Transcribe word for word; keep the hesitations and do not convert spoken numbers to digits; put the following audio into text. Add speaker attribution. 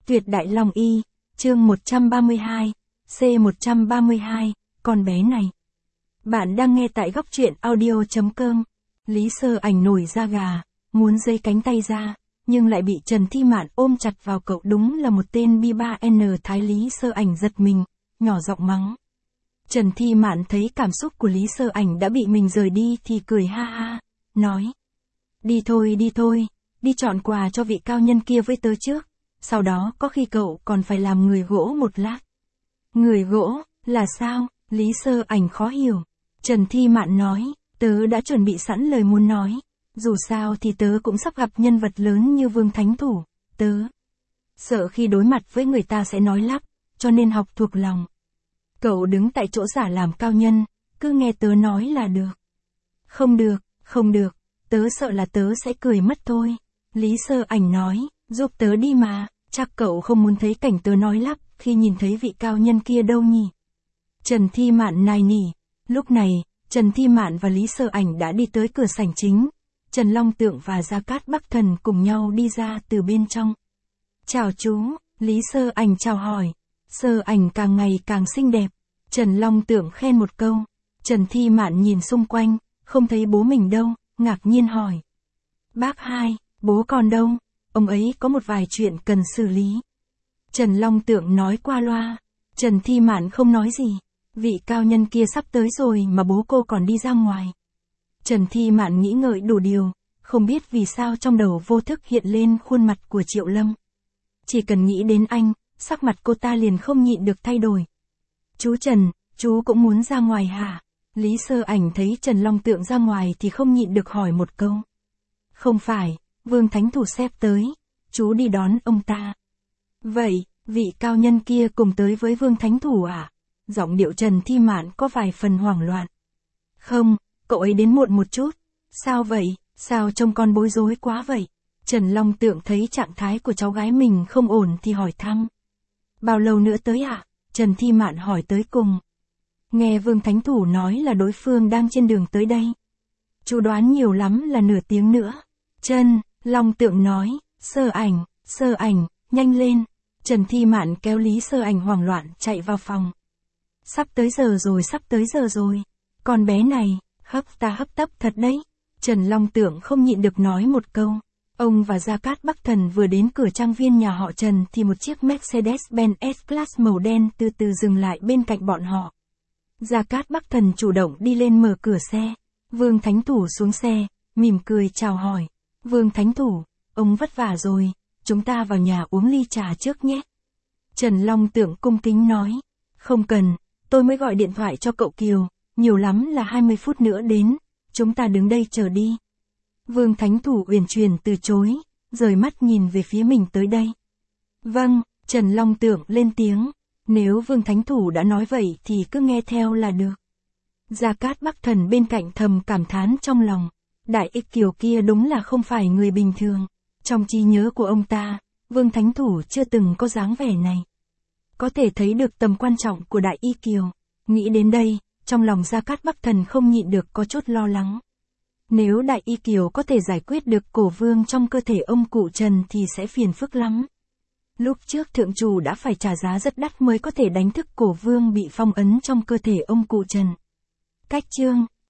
Speaker 1: Tuyệt Đại Long Y, chương một trăm ba mươi hai, C một trăm ba mươi hai, con bé này. Bạn đang nghe tại góc truyện audio.com. Lý Sơ Ảnh nổi da gà, muốn giấy cánh tay ra, nhưng lại bị Trần Thi Mạn ôm chặt vào. Cậu đúng là một tên bi ba N Thái. Lý Sơ Ảnh giật mình, nhỏ giọng mắng. Trần Thi Mạn thấy cảm xúc của Lý Sơ Ảnh đã bị mình rời đi thì cười ha ha, nói. Đi thôi đi thôi, đi chọn quà cho vị cao nhân kia với tớ trước, sau đó có khi cậu còn phải làm người gỗ một lát. Người gỗ, là sao? Lý Sơ Ảnh khó hiểu. Trần Thi Mạn nói, tớ đã chuẩn bị sẵn lời muốn nói, dù sao thì tớ cũng sắp gặp nhân vật lớn như Vương Thánh Thủ, tớ sợ khi đối mặt với người ta sẽ nói lắp, cho nên học thuộc lòng. Cậu đứng tại chỗ giả làm cao nhân, cứ nghe tớ nói là được. Không được, không được, tớ sợ là tớ sẽ cười mất thôi. Lý Sơ Ảnh nói, giúp tớ đi mà, chắc cậu không muốn thấy cảnh tớ nói lắp khi nhìn thấy vị cao nhân kia đâu nhỉ. Trần Thi Mạn nài nỉ. Lúc này, Trần Thi Mạn và Lý Sơ Ảnh đã đi tới cửa sảnh chính. Trần Long Tượng và Gia Cát Bắc Thần cùng nhau đi ra từ bên trong. Chào chú, Lý Sơ Ảnh chào hỏi. Sơ Ảnh càng ngày càng xinh đẹp. Trần Long Tượng khen một câu. Trần Thi Mạn nhìn xung quanh, không thấy bố mình đâu, ngạc nhiên hỏi. Bác hai, bố còn đâu? Ông ấy có một vài chuyện cần xử lý. Trần Long Tượng nói qua loa. Trần Thi Mạn không nói gì. Vị cao nhân kia sắp tới rồi mà bố cô còn đi ra ngoài. Trần Thi Mạn nghĩ ngợi đủ điều, không biết vì sao trong đầu vô thức hiện lên khuôn mặt của Triệu Lâm. Chỉ cần nghĩ đến anh, sắc mặt cô ta liền không nhịn được thay đổi. Chú Trần, chú cũng muốn ra ngoài hả? Lý Sơ Ảnh thấy Trần Long Tượng ra ngoài thì không nhịn được hỏi một câu. Không phải, Vương Thánh Thủ xếp tới, chú đi đón ông ta. Vậy, vị cao nhân kia cùng tới với Vương Thánh Thủ à? Giọng điệu Trần Thi Mạn có vài phần hoảng loạn. Không, cậu ấy đến muộn một chút. Sao vậy, sao trông con bối rối quá vậy? Trần Long Tượng thấy trạng thái của cháu gái mình không ổn thì hỏi thăm. Bao lâu nữa tới ạ? À? Trần Thi Mạn hỏi tới cùng. Nghe Vương Thánh Thủ nói là đối phương đang trên đường tới đây. Chú đoán nhiều lắm là nửa tiếng nữa. Trần Long Tượng nói, Sơ Ảnh, Sơ Ảnh, nhanh lên. Trần Thi Mạn kéo Lý Sơ Ảnh hoảng loạn chạy vào phòng. Sắp tới giờ rồi, sắp tới giờ rồi. Con bé này, hấp ta hấp tấp thật đấy. Trần Long Tượng không nhịn được nói một câu. Ông và Gia Cát Bắc Thần vừa đến cửa trang viên nhà họ Trần thì một chiếc Mercedes-Benz S-Class màu đen từ từ dừng lại bên cạnh bọn họ. Gia Cát Bắc Thần chủ động đi lên mở cửa xe. Vương Thánh Thủ xuống xe, mỉm cười chào hỏi. Vương Thánh Thủ, ông vất vả rồi, chúng ta vào nhà uống ly trà trước nhé. Trần Long Tượng cung kính nói. Không cần, tôi mới gọi điện thoại cho cậu Kiều, nhiều lắm là hai mươi phút nữa đến, chúng ta đứng đây chờ đi. Vương Thánh Thủ uyển chuyển từ chối, rời mắt nhìn về phía mình tới đây. Vâng, Trần Long Tượng lên tiếng, nếu Vương Thánh Thủ đã nói vậy thì cứ nghe theo là được. Gia Cát Bắc Thần bên cạnh thầm cảm thán trong lòng, Đại Ích Kiều kia đúng là không phải người bình thường. Trong trí nhớ của ông ta, Vương Thánh Thủ chưa từng có dáng vẻ này. Có thể thấy được tầm quan trọng của Đại Y Kiều. Nghĩ đến đây, trong lòng Gia Cát Bắc Thần không nhịn được có chút lo lắng. Nếu Đại Y Kiều có thể giải quyết được cổ vương trong cơ thể ông cụ Trần thì sẽ phiền phức lắm. Lúc trước thượng chủ đã phải trả giá rất đắt mới có thể đánh thức cổ vương bị phong ấn trong cơ thể ông cụ Trần. Cách chương